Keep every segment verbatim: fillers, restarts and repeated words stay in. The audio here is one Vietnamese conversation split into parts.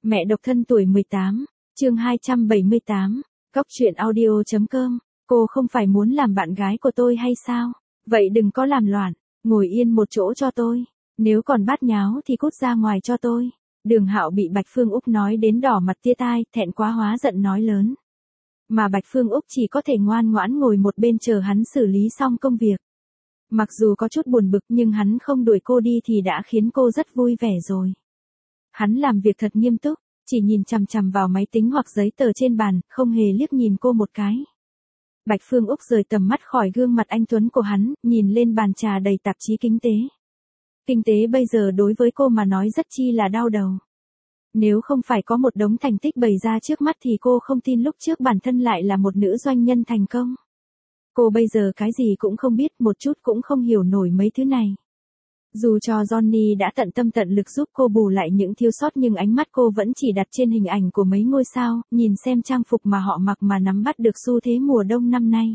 Mẹ độc thân tuổi mười tám, chương hai trăm bảy mươi tám, Cóc truyện audio.com, cô không phải muốn làm bạn gái của tôi hay sao? Vậy đừng có làm loạn, ngồi yên một chỗ cho tôi. Nếu còn bát nháo thì cút ra ngoài cho tôi. Đường Hạo bị Bạch Phương Úc nói đến đỏ mặt tia tai, thẹn quá hóa giận nói lớn. Mà Bạch Phương Úc chỉ có thể ngoan ngoãn ngồi một bên chờ hắn xử lý xong công việc. Mặc dù có chút buồn bực nhưng hắn không đuổi cô đi thì đã khiến cô rất vui vẻ rồi. Hắn làm việc thật nghiêm túc, chỉ nhìn chằm chằm vào máy tính hoặc giấy tờ trên bàn, không hề liếc nhìn cô một cái. Bạch Phương Úc rời tầm mắt khỏi gương mặt anh tuấn của hắn, nhìn lên bàn trà đầy tạp chí kinh tế. Kinh tế bây giờ đối với cô mà nói rất chi là đau đầu. Nếu không phải có một đống thành tích bày ra trước mắt thì cô không tin lúc trước bản thân lại là một nữ doanh nhân thành công. Cô bây giờ cái gì cũng không biết, một chút cũng không hiểu nổi mấy thứ này. Dù cho Johnny đã tận tâm tận lực giúp cô bù lại những thiếu sót nhưng ánh mắt cô vẫn chỉ đặt trên hình ảnh của mấy ngôi sao, nhìn xem trang phục mà họ mặc mà nắm bắt được xu thế mùa đông năm nay.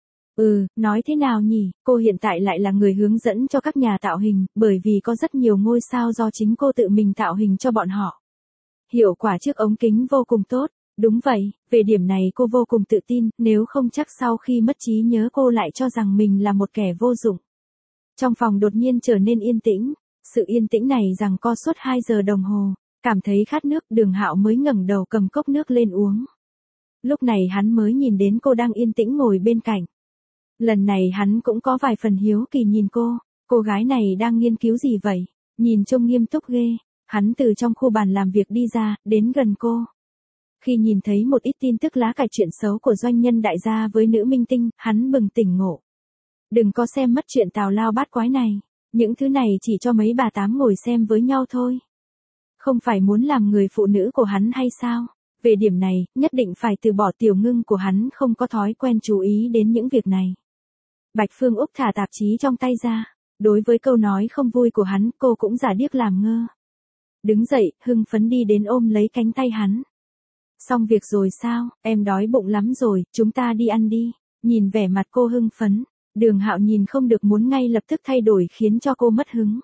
Ừ, nói thế nào nhỉ, cô hiện tại lại là người hướng dẫn cho các nhà tạo hình, bởi vì có rất nhiều ngôi sao do chính cô tự mình tạo hình cho bọn họ. Hiệu quả trước ống kính vô cùng tốt. Đúng vậy, về điểm này cô vô cùng tự tin, nếu không chắc sau khi mất trí nhớ cô lại cho rằng mình là một kẻ vô dụng. Trong phòng đột nhiên trở nên yên tĩnh, sự yên tĩnh này giằng co suốt hai giờ đồng hồ, cảm thấy khát nước, Đường Hạo mới ngẩng đầu cầm cốc nước lên uống. Lúc này hắn mới nhìn đến cô đang yên tĩnh ngồi bên cạnh. Lần này hắn cũng có vài phần hiếu kỳ nhìn cô, cô gái này đang nghiên cứu gì vậy, nhìn trông nghiêm túc ghê. Hắn từ trong khu bàn làm việc đi ra, đến gần cô. Khi nhìn thấy một ít tin tức lá cải chuyện xấu của doanh nhân đại gia với nữ minh tinh, hắn bừng tỉnh ngộ. Đừng có xem mất chuyện tào lao bát quái này, những thứ này chỉ cho mấy bà tám ngồi xem với nhau thôi. Không phải muốn làm người phụ nữ của hắn hay sao? Về điểm này, nhất định phải từ bỏ Tiểu Ngưng của hắn không có thói quen chú ý đến những việc này. Bạch Phương Úc thả tạp chí trong tay ra, đối với câu nói không vui của hắn, cô cũng giả điếc làm ngơ. Đứng dậy, hưng phấn đi đến ôm lấy cánh tay hắn. Xong việc rồi sao, em đói bụng lắm rồi, chúng ta đi ăn đi. Nhìn vẻ mặt cô hưng phấn, Đường Hạo nhìn không được muốn ngay lập tức thay đổi khiến cho cô mất hứng.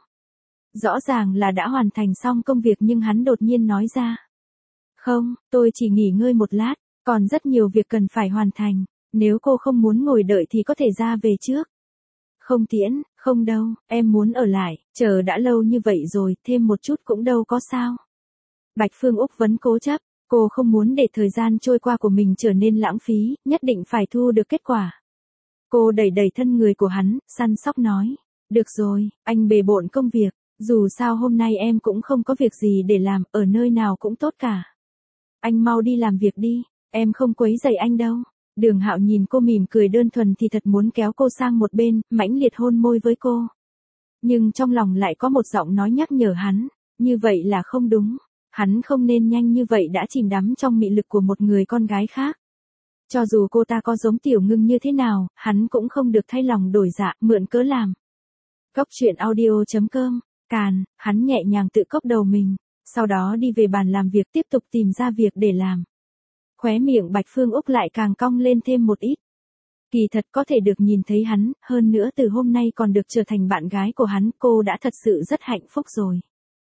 Rõ ràng là đã hoàn thành xong công việc nhưng hắn đột nhiên nói ra. Không, tôi chỉ nghỉ ngơi một lát, còn rất nhiều việc cần phải hoàn thành, nếu cô không muốn ngồi đợi thì có thể ra về trước. Không tiễn, không đâu, em muốn ở lại, chờ đã lâu như vậy rồi, thêm một chút cũng đâu có sao. Bạch Phương Úc vẫn cố chấp. Cô không muốn để thời gian trôi qua của mình trở nên lãng phí, nhất định phải thu được kết quả. Cô đẩy đẩy thân người của hắn, săn sóc nói. Được rồi, anh bề bộn công việc, dù sao hôm nay em cũng không có việc gì để làm, ở nơi nào cũng tốt cả. Anh mau đi làm việc đi, em không quấy rầy anh đâu. Đường Hạo nhìn cô mỉm cười đơn thuần thì thật muốn kéo cô sang một bên, mãnh liệt hôn môi với cô. Nhưng trong lòng lại có một giọng nói nhắc nhở hắn, như vậy là không đúng. Hắn không nên nhanh như vậy đã chìm đắm trong mị lực của một người con gái khác. Cho dù cô ta có giống Tiểu Ngưng như thế nào, hắn cũng không được thay lòng đổi dạ, mượn cớ làm. Cóc truyện audio.com, càn, hắn nhẹ nhàng tự cốc đầu mình, sau đó đi về bàn làm việc tiếp tục tìm ra việc để làm. Khóe miệng Bạch Phương Úc lại càng cong lên thêm một ít. Kỳ thật có thể được nhìn thấy hắn, hơn nữa từ hôm nay còn được trở thành bạn gái của hắn, cô đã thật sự rất hạnh phúc rồi.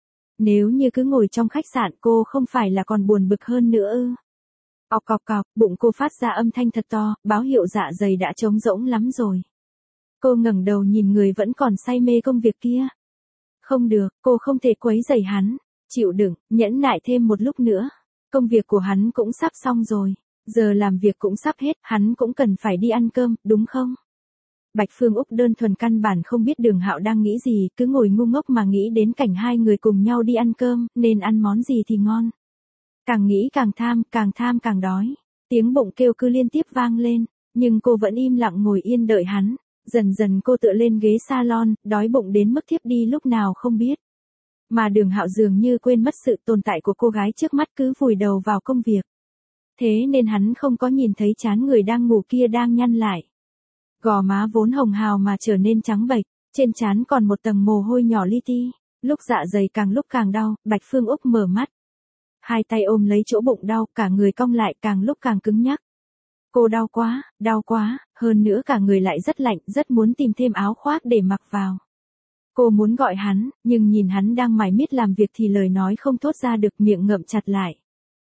Nếu như cứ ngồi trong khách sạn cô không phải là còn buồn bực hơn nữa ư. Ọc cọc cọc, bụng cô phát ra âm thanh thật to, báo hiệu dạ dày đã trống rỗng lắm rồi. Cô ngẩng đầu nhìn người vẫn còn say mê công việc kia. Không được, cô không thể quấy rầy hắn. Chịu đựng, nhẫn nại thêm một lúc nữa. Công việc của hắn cũng sắp xong rồi. Giờ làm việc cũng sắp hết, hắn cũng cần phải đi ăn cơm, đúng không? Bạch Phương Úc đơn thuần căn bản không biết Đường Hạo đang nghĩ gì, cứ ngồi ngu ngốc mà nghĩ đến cảnh hai người cùng nhau đi ăn cơm, nên ăn món gì thì ngon. Càng nghĩ càng tham, càng tham càng đói. Tiếng bụng kêu cứ liên tiếp vang lên, nhưng cô vẫn im lặng ngồi yên đợi hắn. Dần dần cô tựa lên ghế salon, đói bụng đến mức thiếp đi lúc nào không biết. Mà Đường Hạo dường như quên mất sự tồn tại của cô gái trước mắt cứ vùi đầu vào công việc. Thế nên hắn không có nhìn thấy trán người đang ngủ kia đang nhăn lại. Gò má vốn hồng hào mà trở nên trắng bệch, trên trán còn một tầng mồ hôi nhỏ li ti, lúc dạ dày càng lúc càng đau, Bạch Phương Úc mở mắt. Hai tay ôm lấy chỗ bụng đau, cả người cong lại càng lúc càng cứng nhắc. Cô đau quá, đau quá, hơn nữa cả người lại rất lạnh, rất muốn tìm thêm áo khoác để mặc vào. Cô muốn gọi hắn, nhưng nhìn hắn đang mải miết làm việc thì lời nói không thốt ra được, miệng ngậm chặt lại.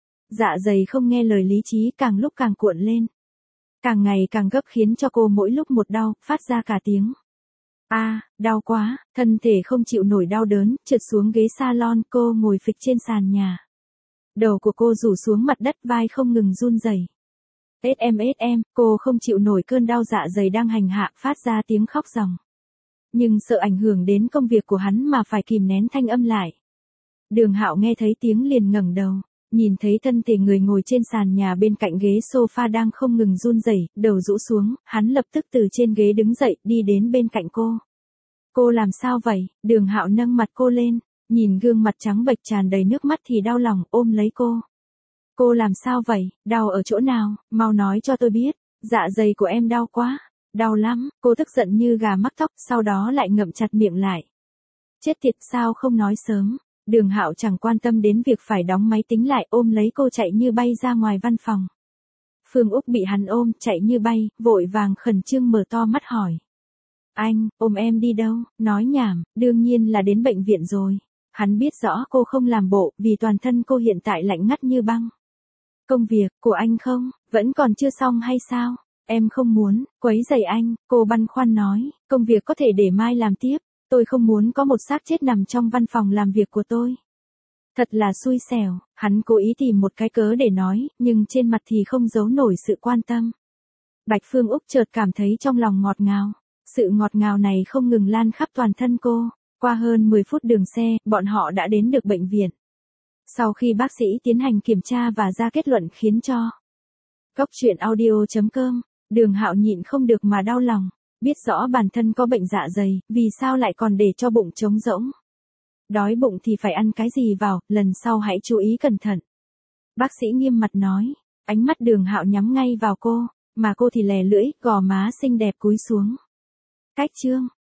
Dạ dày không nghe lời lý trí, càng lúc càng cuộn lên. Càng ngày càng gấp khiến cho cô mỗi lúc một đau, phát ra cả tiếng. A, à, đau quá, thân thể không chịu nổi đau đớn, trượt xuống ghế salon, cô ngồi phịch trên sàn nhà. Đầu của cô rủ xuống mặt đất, vai không ngừng run rẩy. ét em ét em, cô không chịu nổi cơn đau dạ dày đang hành hạ, phát ra tiếng khóc ròng. Nhưng sợ ảnh hưởng đến công việc của hắn mà phải kìm nén thanh âm lại. Đường Hạo nghe thấy tiếng liền ngẩng đầu, nhìn thấy thân thể người ngồi trên sàn nhà bên cạnh ghế sofa đang không ngừng run rẩy, đầu rũ xuống, hắn lập tức từ trên ghế đứng dậy, đi đến bên cạnh cô. Cô làm sao vậy? Đường Hạo nâng mặt cô lên, nhìn gương mặt trắng bệch tràn đầy nước mắt thì đau lòng, ôm lấy cô. Cô làm sao vậy? Đau ở chỗ nào? Mau nói cho tôi biết. Dạ dày của em đau quá. Đau lắm, cô tức giận như gà mắc tóc, sau đó lại ngậm chặt miệng lại. Chết tiệt, sao không nói sớm? Đường Hạo chẳng quan tâm đến việc phải đóng máy tính lại, ôm lấy cô chạy như bay ra ngoài văn phòng. Phương Úc bị hắn ôm, chạy như bay, vội vàng khẩn trương mở to mắt hỏi. Anh, ôm em đi đâu? Nói nhảm, đương nhiên là đến bệnh viện rồi. Hắn biết rõ cô không làm bộ, vì toàn thân cô hiện tại lạnh ngắt như băng. Công việc của anh không, vẫn còn chưa xong hay sao? Em không muốn quấy rầy anh, cô băn khoăn nói, công việc có thể để mai làm tiếp, tôi không muốn có một xác chết nằm trong văn phòng làm việc của tôi. Thật là xui xẻo, hắn cố ý tìm một cái cớ để nói, nhưng trên mặt thì không giấu nổi sự quan tâm. Bạch Phương Úc chợt cảm thấy trong lòng ngọt ngào, sự ngọt ngào này không ngừng lan khắp toàn thân cô. Qua hơn mười phút đường xe, bọn họ đã đến được bệnh viện. Sau khi bác sĩ tiến hành kiểm tra và ra kết luận khiến cho Cốc truyện audio chấm com, Đường Hạo nhịn không được mà đau lòng, biết rõ bản thân có bệnh dạ dày, vì sao lại còn để cho bụng trống rỗng. Đói bụng thì phải ăn cái gì vào, lần sau hãy chú ý cẩn thận. Bác sĩ nghiêm mặt nói, ánh mắt Đường Hạo nhắm ngay vào cô, mà cô thì lè lưỡi, gò má xinh đẹp cúi xuống. Cách chương